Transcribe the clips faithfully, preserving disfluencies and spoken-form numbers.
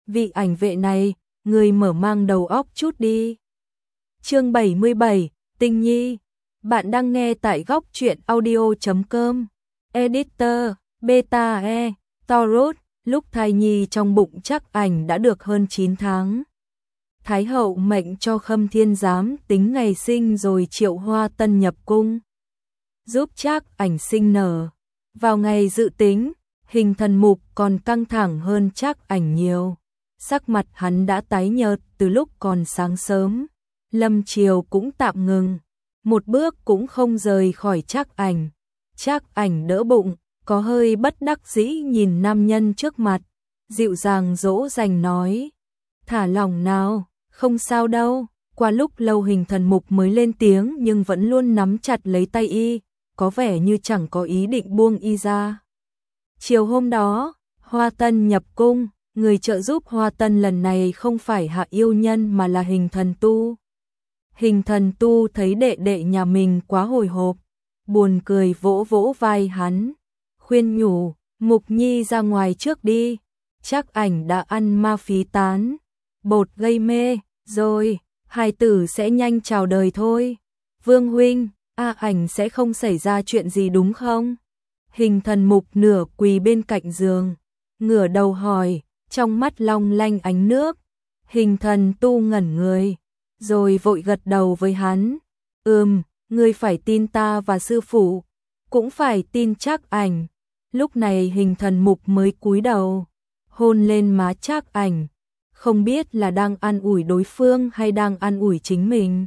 vị ảnh vệ này, người mở mang đầu óc chút đi. Chương bảy mươi bảy, Tinh Nhi. Bạn đang nghe tại góc truyện audio chấm com. Editor, Beta E, Taurus. Lúc thai nhi trong bụng Trác Ảnh đã được hơn chín tháng. Thái hậu mệnh cho Khâm Thiên Giám tính ngày sinh rồi triệu Hoa Tân nhập cung, giúp Trác Ảnh sinh nở. Vào ngày dự tính, Hình Thần Mục còn căng thẳng hơn Trác Ảnh nhiều. Sắc mặt hắn đã tái nhợt từ lúc còn sáng sớm. Lâm triều cũng tạm ngừng, một bước cũng không rời khỏi Trác Ảnh. Trác Ảnh đỡ bụng, có hơi bất đắc dĩ nhìn nam nhân trước mặt, dịu dàng dỗ dành nói: "Thả lòng nào, không sao đâu." Qua lúc lâu Hình Thần Mục mới lên tiếng nhưng vẫn luôn nắm chặt lấy tay y, có vẻ như chẳng có ý định buông y ra. Chiều hôm đó, Hoa Tân nhập cung, người trợ giúp Hoa Tân lần này không phải Hạ Yêu Nhân mà là Hình Thần Tu. Hình Thần Tu thấy đệ đệ nhà mình quá hồi hộp, buồn cười vỗ vỗ vai hắn, khuyên nhủ: "Mục Nhi ra ngoài trước đi, Trác Ảnh đã ăn ma phí tán, bột gây mê, rồi, hài tử sẽ nhanh chào đời thôi. Vương huynh, A Ảnh sẽ không xảy ra chuyện gì đúng không?" Hình Thần Mục nửa quỳ bên cạnh giường, ngửa đầu hỏi, trong mắt long lanh ánh nước. Hình Thần Tu ngẩn người, rồi vội gật đầu với hắn: "Ừm, ngươi phải tin ta và sư phụ, cũng phải tin Trác Ảnh." Lúc này Hình Thần Mục mới cúi đầu, hôn lên má Trác Ảnh, không biết là đang an ủi đối phương hay đang an ủi chính mình.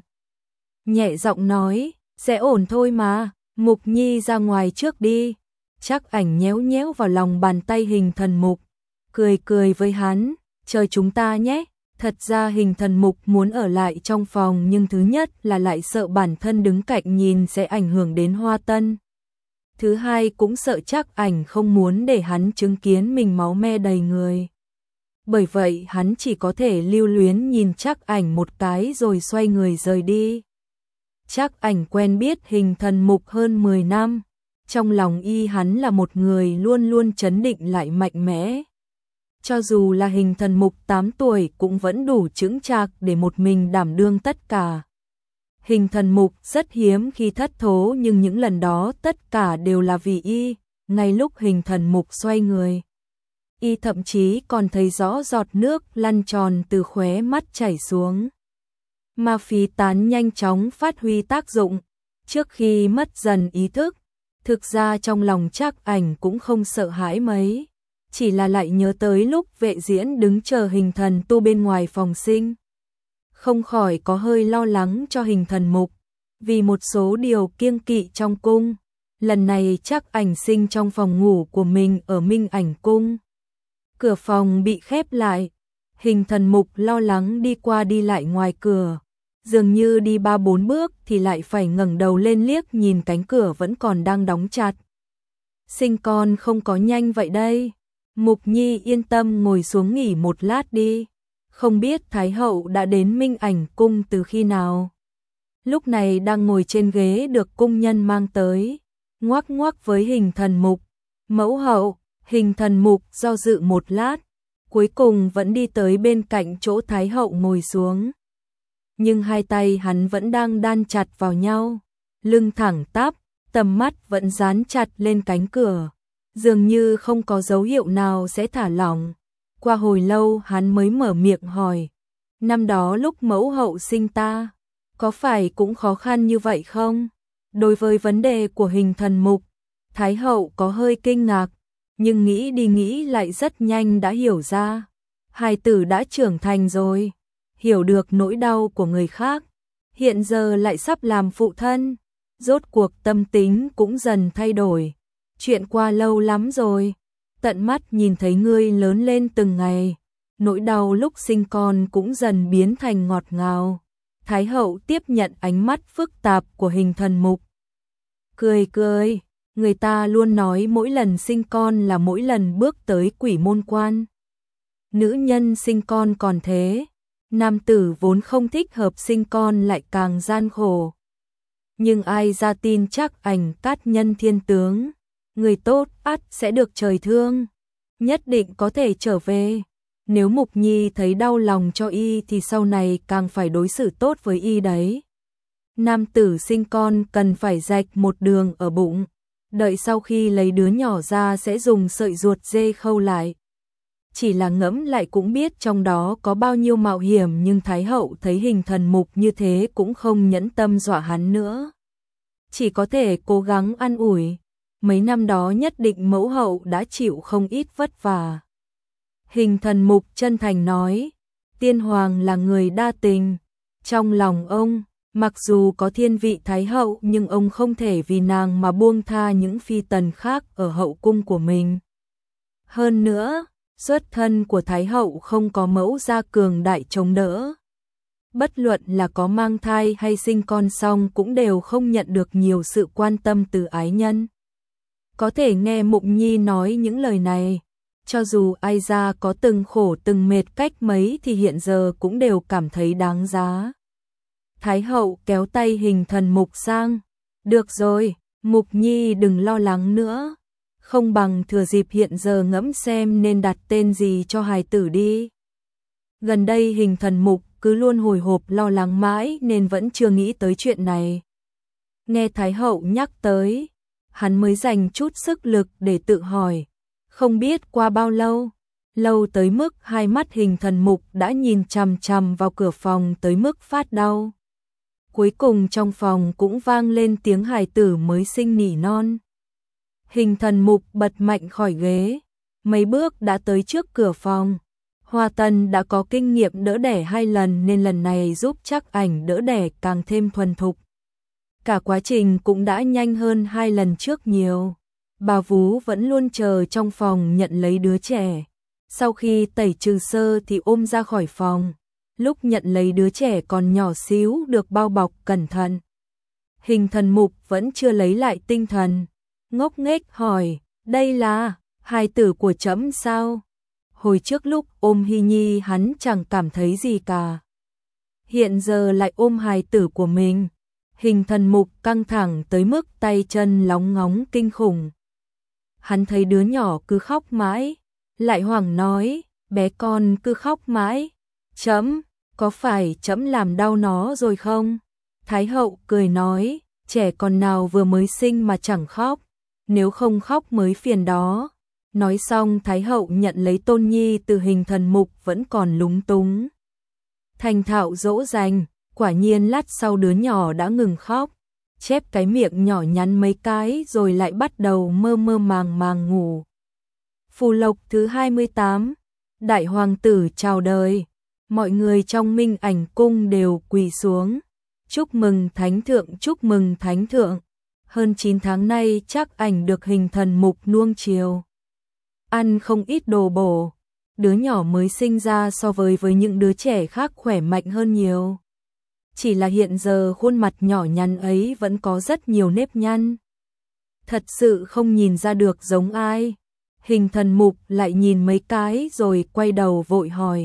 Nhẹ giọng nói: "Sẽ ổn thôi mà, Mục Nhi ra ngoài trước đi." Trác Ảnh nhéo nhéo vào lòng bàn tay Hình Thần Mục, cười cười với hắn: "Chờ chúng ta nhé." Thật ra Hình Thần Mục muốn ở lại trong phòng, nhưng thứ nhất là lại sợ bản thân đứng cạnh nhìn sẽ ảnh hưởng đến Hoa Tân. Thứ hai cũng sợ Trác Ảnh không muốn để hắn chứng kiến mình máu me đầy người. Bởi vậy hắn chỉ có thể lưu luyến nhìn Trác Ảnh một cái rồi xoay người rời đi. Trác Ảnh quen biết Hình Thần Mục hơn mười năm, trong lòng y hắn là một người luôn luôn trấn định lại mạnh mẽ. Cho dù là Hình Thần Mục tám tuổi cũng vẫn đủ chững chạc để một mình đảm đương tất cả. Hình Thần Mục rất hiếm khi thất thố, nhưng những lần đó tất cả đều là vì y. Ngay lúc Hình Thần Mục xoay người, y thậm chí còn thấy rõ giọt nước lăn tròn từ khóe mắt chảy xuống. Ma phí tán nhanh chóng phát huy tác dụng. Trước khi mất dần ý thức, thực ra trong lòng Trác Ảnh cũng không sợ hãi mấy, chỉ là lại nhớ tới lúc vệ diễn đứng chờ Hình Thần Tu bên ngoài phòng sinh, không khỏi có hơi lo lắng cho Hình Thần Mục, vì một số điều kiêng kỵ trong cung. Lần này Trác Ảnh sinh trong phòng ngủ của mình ở Minh Ảnh cung. Cửa phòng bị khép lại, Hình Thần Mục lo lắng đi qua đi lại ngoài cửa, dường như đi ba bốn bước thì lại phải ngẩng đầu lên liếc nhìn cánh cửa vẫn còn đang đóng chặt. "Sinh con không có nhanh vậy đây. Mục Nhi yên tâm ngồi xuống nghỉ một lát đi. Không biết Thái hậu đã đến Minh Ảnh cung từ khi nào?" Lúc này đang ngồi trên ghế được cung nhân mang tới, ngoắc ngoắc với Hình Thần Mục. "Mẫu hậu." Hình Thần Mục do dự một lát, cuối cùng vẫn đi tới bên cạnh chỗ Thái hậu ngồi xuống. Nhưng hai tay hắn vẫn đang đan chặt vào nhau, lưng thẳng tắp, tầm mắt vẫn dán chặt lên cánh cửa, dường như không có dấu hiệu nào sẽ thả lỏng. Qua hồi lâu hắn mới mở miệng hỏi: "Năm đó lúc mẫu hậu sinh ta, có phải cũng khó khăn như vậy không?" Đối với vấn đề của Hình Thần Mục, Thái hậu có hơi kinh ngạc, nhưng nghĩ đi nghĩ lại rất nhanh đã hiểu ra. Hài tử đã trưởng thành rồi, hiểu được nỗi đau của người khác, hiện giờ lại sắp làm phụ thân, rốt cuộc tâm tính cũng dần thay đổi. "Chuyện qua lâu lắm rồi, tận mắt nhìn thấy ngươi lớn lên từng ngày, nỗi đau lúc sinh con cũng dần biến thành ngọt ngào." Thái hậu tiếp nhận ánh mắt phức tạp của Hình Thần Mục, cười cười: "Người ta luôn nói mỗi lần sinh con là mỗi lần bước tới quỷ môn quan. Nữ nhân sinh con còn thế, nam tử vốn không thích hợp sinh con lại càng gian khổ. Nhưng ai ra tin Trác Ảnh cát nhân thiên tướng, người tốt ắt sẽ được trời thương, nhất định có thể trở về." Nếu Mục Nhi thấy đau lòng cho y thì sau này càng phải đối xử tốt với y đấy. Nam tử sinh con cần phải rạch một đường ở bụng, đợi sau khi lấy đứa nhỏ ra sẽ dùng sợi ruột dê khâu lại. Chỉ là ngẫm lại cũng biết trong đó có bao nhiêu mạo hiểm, nhưng Thái hậu thấy Hình Thần Mục như thế cũng không nhẫn tâm dọa hắn nữa. Chỉ có thể cố gắng an ủi, mấy năm đó nhất định mẫu hậu đã chịu không ít vất vả. Hình Thần Mục chân thành nói, tiên hoàng là người đa tình, trong lòng ông, mặc dù có thiên vị Thái hậu nhưng ông không thể vì nàng mà buông tha những phi tần khác ở hậu cung của mình. Hơn nữa, xuất thân của Thái hậu không có mẫu gia cường đại chống đỡ. Bất luận là có mang thai hay sinh con xong cũng đều không nhận được nhiều sự quan tâm từ ái nhân. Có thể nghe Mục Nhi nói những lời này, cho dù ai ra có từng khổ từng mệt cách mấy thì hiện giờ cũng đều cảm thấy đáng giá. Thái hậu kéo tay Hình Thần Mục sang, được rồi, Mục Nhi đừng lo lắng nữa, không bằng thừa dịp hiện giờ ngẫm xem nên đặt tên gì cho hài tử đi. Gần đây Hình Thần Mục cứ luôn hồi hộp lo lắng mãi nên vẫn chưa nghĩ tới chuyện này. Nghe Thái hậu nhắc tới, hắn mới dành chút sức lực để tự hỏi, không biết qua bao lâu, lâu tới mức hai mắt Hình Thần Mục đã nhìn chằm chằm vào cửa phòng tới mức phát đau. Cuối cùng trong phòng cũng vang lên tiếng hài tử mới sinh nỉ non. Hình Thần Mục bật mạnh khỏi ghế, mấy bước đã tới trước cửa phòng. Hoa Tân đã có kinh nghiệm đỡ đẻ hai lần nên lần này giúp Trác Ảnh đỡ đẻ càng thêm thuần thục. Cả quá trình cũng đã nhanh hơn hai lần trước nhiều. Bà vú vẫn luôn chờ trong phòng nhận lấy đứa trẻ. Sau khi tẩy trừ sơ thì ôm ra khỏi phòng. Lúc nhận lấy đứa trẻ còn nhỏ xíu được bao bọc cẩn thận. Hình Thần Mục vẫn chưa lấy lại tinh thần, ngốc nghếch hỏi, đây là hài tử của trẫm sao? Hồi trước lúc ôm Hy Nhi hắn chẳng cảm thấy gì cả. Hiện giờ lại ôm hài tử của mình. Hình Thần Mục căng thẳng tới mức tay chân lóng ngóng kinh khủng. Hắn thấy đứa nhỏ cứ khóc mãi, lại hoảng nói, bé con cứ khóc mãi. Trẫm, có phải trẫm làm đau nó rồi không? Thái hậu cười nói, trẻ con nào vừa mới sinh mà chẳng khóc, nếu không khóc mới phiền đó. Nói xong Thái hậu nhận lấy Tôn Nhi từ Hình Thần Mục vẫn còn lúng túng. Thành thạo dỗ dành, quả nhiên lát sau đứa nhỏ đã ngừng khóc, chép cái miệng nhỏ nhắn mấy cái rồi lại bắt đầu mơ mơ màng màng ngủ. Phù lộc thứ hai mươi tám, Đại Hoàng tử chào đời, mọi người trong Minh Ảnh cung đều quỳ xuống. Chúc mừng Thánh thượng, chúc mừng Thánh thượng. Hơn chín tháng nay Trác Ảnh được Hình Thần Mục nuông chiều. Ăn không ít đồ bổ, đứa nhỏ mới sinh ra so với với những đứa trẻ khác khỏe mạnh hơn nhiều. Chỉ là hiện giờ khuôn mặt nhỏ nhắn ấy vẫn có rất nhiều nếp nhăn. Thật sự không nhìn ra được giống ai. Hình Thần Mục lại nhìn mấy cái rồi quay đầu vội hỏi.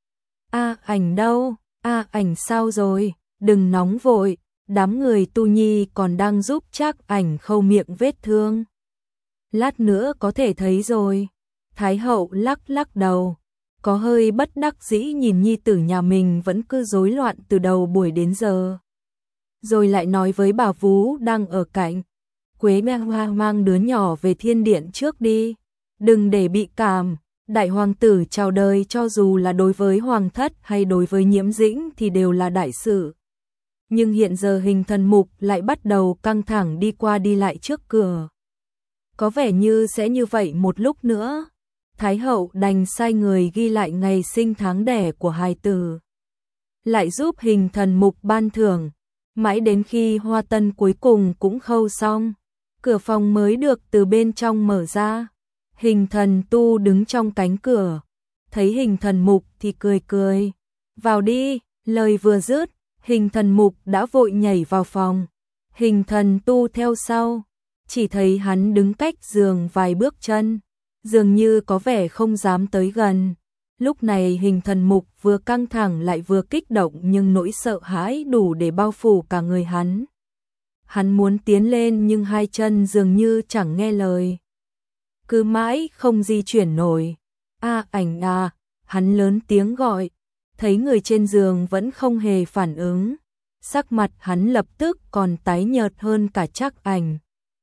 A Ảnh đâu? A Ảnh sao rồi? Đừng nóng vội, đám người Tu Nhi còn đang giúp Trác Ảnh khâu miệng vết thương. Lát nữa có thể thấy rồi. Thái hậu lắc lắc đầu, có hơi bất đắc dĩ nhìn nhi tử nhà mình vẫn cứ rối loạn từ đầu buổi đến giờ. Rồi lại nói với bà vú đang ở cạnh, Quế Mẹ Hoa mang đứa nhỏ về thiên điện trước đi, đừng để bị cảm. Đại hoàng tử chào đời cho dù là đối với hoàng thất hay đối với Nhiễm Dĩnh thì đều là đại sự. Nhưng hiện giờ Hình Thần Mục lại bắt đầu căng thẳng đi qua đi lại trước cửa. Có vẻ như sẽ như vậy một lúc nữa. Thái hậu đành sai người ghi lại ngày sinh tháng đẻ của hài tử. Lại giúp Hình Thần Mục ban thưởng. Mãi đến khi Hoa Tân cuối cùng cũng khâu xong, cửa phòng mới được từ bên trong mở ra. Hình Thần Tu đứng trong cánh cửa, thấy Hình Thần Mục thì cười cười. Vào đi, lời vừa dứt, Hình Thần Mục đã vội nhảy vào phòng. Hình Thần Tu theo sau, chỉ thấy hắn đứng cách giường vài bước chân, dường như có vẻ không dám tới gần. Lúc này Hình Thần Mục vừa căng thẳng lại vừa kích động nhưng nỗi sợ hãi đủ để bao phủ cả người hắn. Hắn muốn tiến lên nhưng hai chân dường như chẳng nghe lời. Cứ mãi không di chuyển nổi. A Ảnh à, hắn lớn tiếng gọi, thấy người trên giường vẫn không hề phản ứng, sắc mặt hắn lập tức còn tái nhợt hơn cả Trác Ảnh.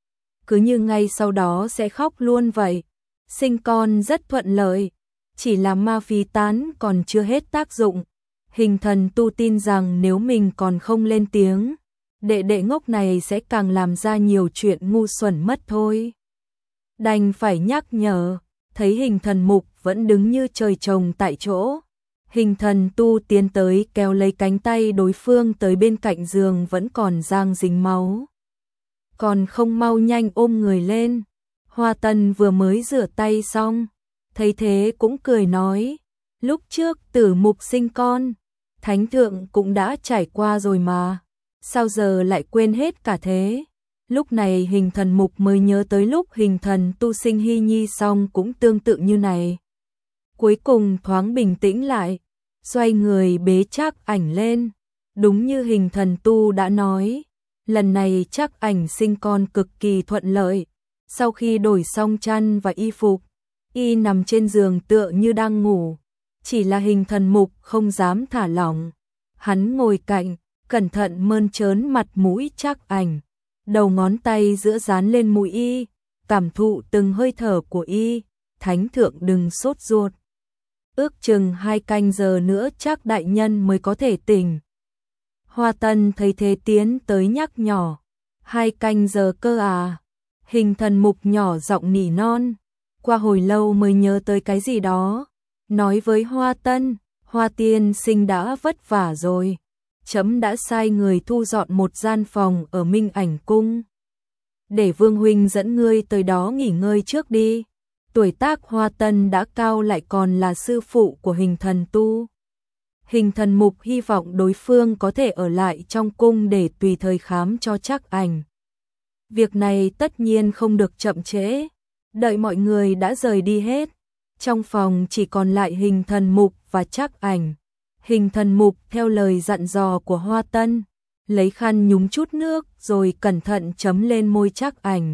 Cứ như ngay sau đó sẽ khóc luôn vậy. Sinh con rất thuận lợi, chỉ là ma phi tán còn chưa hết tác dụng. Hình thần tu tin rằng nếu mình còn không lên tiếng, đệ đệ ngốc này sẽ càng làm ra nhiều chuyện ngu xuẩn mất thôi. Đành phải nhắc nhở, thấy hình thần mục vẫn đứng như trời trồng tại chỗ. Hình thần tu tiến tới kéo lấy cánh tay đối phương tới bên cạnh giường vẫn còn rang dính máu. Còn không mau nhanh ôm người lên. Hoa Tân vừa mới rửa tay xong, thấy thế cũng cười nói, lúc trước Tử Mục sinh con, Thánh Thượng cũng đã trải qua rồi mà, sao giờ lại quên hết cả thế? Lúc này hình thần mục mới nhớ tới lúc hình thần tu sinh Hy Nhi xong cũng tương tự như này. Cuối cùng thoáng bình tĩnh lại, xoay người bế Trác Ảnh lên, đúng như hình thần tu đã nói, lần này Trác Ảnh sinh con cực kỳ thuận lợi. Sau khi đổi xong chăn và y phục, y nằm trên giường tựa như đang ngủ, chỉ là hình thần mục không dám thả lỏng. Hắn ngồi cạnh, cẩn thận mơn trớn mặt mũi Trác Ảnh, đầu ngón tay giữa dán lên mũi y, cảm thụ từng hơi thở của y. Thánh Thượng đừng sốt ruột, ước chừng hai canh giờ nữa Trác đại nhân mới có thể tỉnh. Hoa Tân thấy thế tiến tới nhắc nhỏ, hai canh giờ cơ à? Hình thần mục nhỏ giọng nỉ non, qua hồi lâu mới nhớ tới cái gì đó, nói với Hoa Tân, Hoa tiên sinh đã vất vả rồi, chấm đã sai người thu dọn một gian phòng ở Minh Ảnh cung, để Vương huynh dẫn ngươi tới đó nghỉ ngơi trước đi. Tuổi tác Hoa Tân đã cao lại còn là sư phụ của hình thần tu. Hình thần mục hy vọng đối phương có thể ở lại trong cung để tùy thời khám cho Trác Ảnh. Việc này tất nhiên không được chậm trễ. Đợi mọi người đã rời đi hết, trong phòng chỉ còn lại hình thần mục và Trác Ảnh. Hình thần mục theo lời dặn dò của Hoa Tân, lấy khăn nhúng chút nước rồi cẩn thận chấm lên môi Trác Ảnh.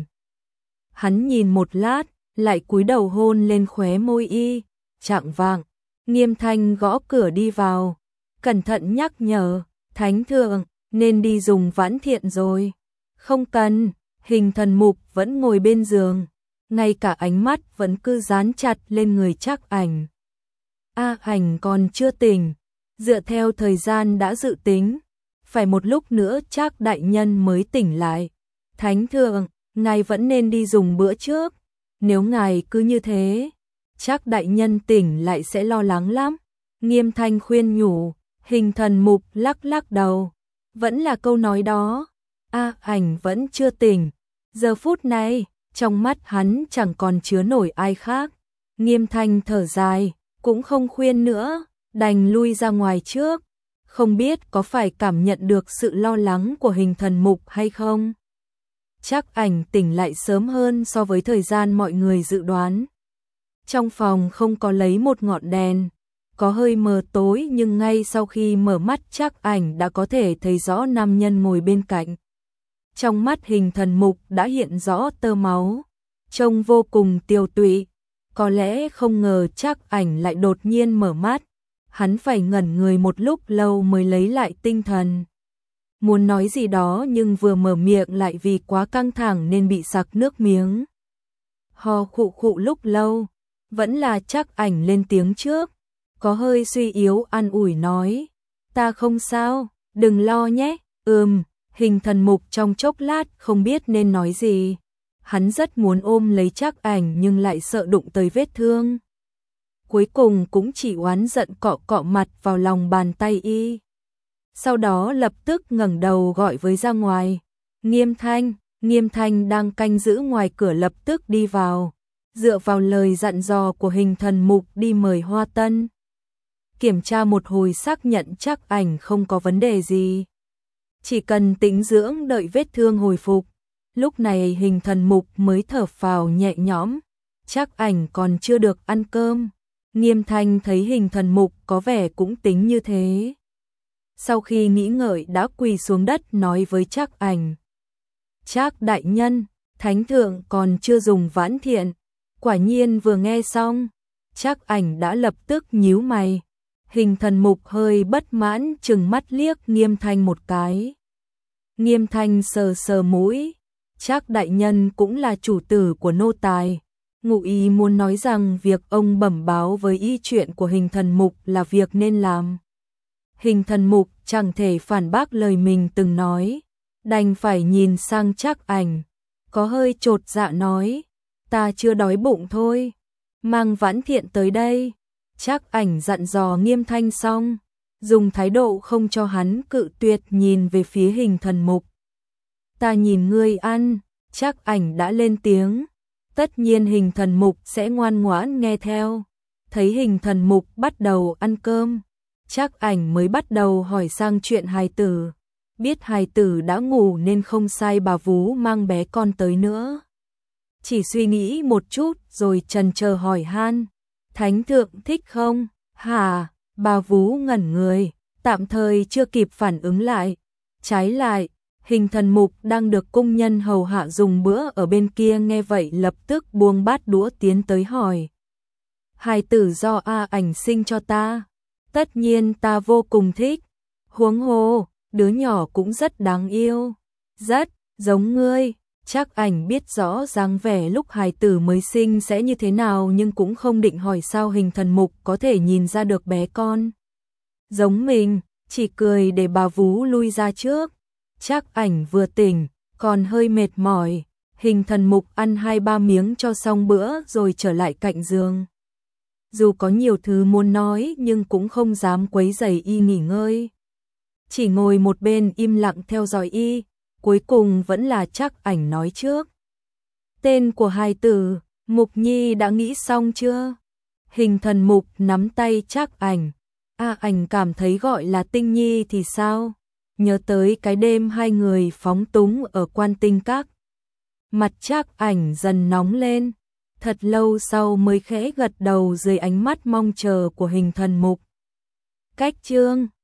Hắn nhìn một lát, lại cúi đầu hôn lên khóe môi y. Chạng vạng, Nghiêm Thanh gõ cửa đi vào, cẩn thận nhắc nhở, Thánh Thượng, nên đi dùng vãn thiện rồi. Không cần. Hình thần mục vẫn ngồi bên giường, ngay cả ánh mắt vẫn cứ dán chặt lên người Trác Ảnh. A Ảnh còn chưa tỉnh, dựa theo thời gian đã dự tính, phải một lúc nữa Trác đại nhân mới tỉnh lại. Thánh Thượng, ngài vẫn nên đi dùng bữa trước, nếu ngài cứ như thế, Trác đại nhân tỉnh lại sẽ lo lắng lắm. Nghiêm Thanh khuyên nhủ, hình thần mục lắc lắc đầu, vẫn là câu nói đó, A Ảnh vẫn chưa tỉnh. Giờ phút này, trong mắt hắn chẳng còn chứa nổi ai khác. Nghiêm Thanh thở dài, cũng không khuyên nữa, đành lui ra ngoài trước. Không biết có phải cảm nhận được sự lo lắng của hình thần mục hay không? Trác Ảnh tỉnh lại sớm hơn so với thời gian mọi người dự đoán. Trong phòng không có lấy một ngọn đèn, có hơi mờ tối nhưng ngay sau khi mở mắt Trác Ảnh đã có thể thấy rõ nam nhân ngồi bên cạnh. Trong mắt hình thần mục đã hiện rõ tơ máu, trông vô cùng tiêu tụy. Có lẽ không ngờ Trác Ảnh lại đột nhiên mở mắt, hắn phải ngẩn người một lúc lâu mới lấy lại tinh thần. Muốn nói gì đó nhưng vừa mở miệng lại vì quá căng thẳng nên bị sặc nước miếng. Ho khụ khụ lúc lâu, vẫn là Trác Ảnh lên tiếng trước, có hơi suy yếu an ủi nói, ta không sao, đừng lo nhé. Ừm. Hình thần mục trong chốc lát không biết nên nói gì. Hắn rất muốn ôm lấy Trác Ảnh nhưng lại sợ đụng tới vết thương. Cuối cùng cũng chỉ oán giận cọ cọ mặt vào lòng bàn tay y. Sau đó lập tức ngẩng đầu gọi với ra ngoài. Nghiêm Thanh, Nghiêm Thanh đang canh giữ ngoài cửa lập tức đi vào. Dựa vào lời dặn dò của hình thần mục đi mời Hoa Tân. Kiểm tra một hồi xác nhận Trác Ảnh không có vấn đề gì. Chỉ cần tĩnh dưỡng đợi vết thương hồi phục, lúc này hình thần mục mới thở phào nhẹ nhõm. Trác Ảnh còn chưa được ăn cơm. Nghiêm Thanh thấy hình thần mục có vẻ cũng tính như thế. Sau khi nghĩ ngợi đã quỳ xuống đất nói với Trác Ảnh. Trác đại nhân, Thánh Thượng còn chưa dùng vãn thiện. Quả nhiên vừa nghe xong, Trác Ảnh đã lập tức nhíu mày. Hình Thần Mục hơi bất mãn trừng mắt liếc Nghiêm Thanh một cái. Nghiêm Thanh sờ sờ mũi. Trác đại nhân cũng là chủ tử của nô tài. Ngụ ý muốn nói rằng việc ông bẩm báo với y chuyện của Hình Thần Mục là việc nên làm. Hình Thần Mục chẳng thể phản bác lời mình từng nói, đành phải nhìn sang Trác Ảnh, có hơi chột dạ nói, ta chưa đói bụng thôi, mang Vãn Thiện tới đây. Trác Ảnh dặn dò Nghiêm Thanh xong, dùng thái độ không cho hắn cự tuyệt nhìn về phía Hình Thần Mục. Ta nhìn ngươi ăn. Trác Ảnh đã lên tiếng, tất nhiên Hình Thần Mục sẽ ngoan ngoãn nghe theo. Thấy Hình Thần Mục bắt đầu ăn cơm, Trác Ảnh mới bắt đầu hỏi sang chuyện hài tử. Biết hài tử đã ngủ nên không sai bà vú mang bé con tới nữa. Chỉ suy nghĩ một chút rồi chần chờ hỏi han, Thánh thượng thích không? Hả? Bà vú ngẩn người, tạm thời chưa kịp phản ứng lại. Trái lại, Hình Thần Mục đang được cung nhân hầu hạ dùng bữa ở bên kia nghe vậy lập tức buông bát đũa tiến tới hỏi. Hài tử do A Ảnh sinh cho ta, tất nhiên ta vô cùng thích. Huống hồ, đứa nhỏ cũng rất đáng yêu, rất giống ngươi. Trác Ảnh biết rõ dáng vẻ lúc hài tử mới sinh sẽ như thế nào nhưng cũng không định hỏi sao Hình Thần Mục có thể nhìn ra được bé con giống mình, chỉ cười để bà vú lui ra trước. Trác Ảnh vừa tỉnh, còn hơi mệt mỏi, Hình Thần Mục ăn hai ba miếng cho xong bữa rồi trở lại cạnh giường. Dù có nhiều thứ muốn nói nhưng cũng không dám quấy rầy y nghỉ ngơi. Chỉ ngồi một bên im lặng theo dõi y, cuối cùng vẫn là Trác Ảnh nói trước. Tên của hài tử, Mục Nhi đã nghĩ xong chưa? Hình Thần Mục nắm tay Trác Ảnh. A Ảnh cảm thấy gọi là Tinh Nhi thì sao? Nhớ tới cái đêm hai người phóng túng ở Quan Tinh Các. Mặt Trác Ảnh dần nóng lên, thật lâu sau mới khẽ gật đầu dưới ánh mắt mong chờ của Hình Thần Mục. Cách chương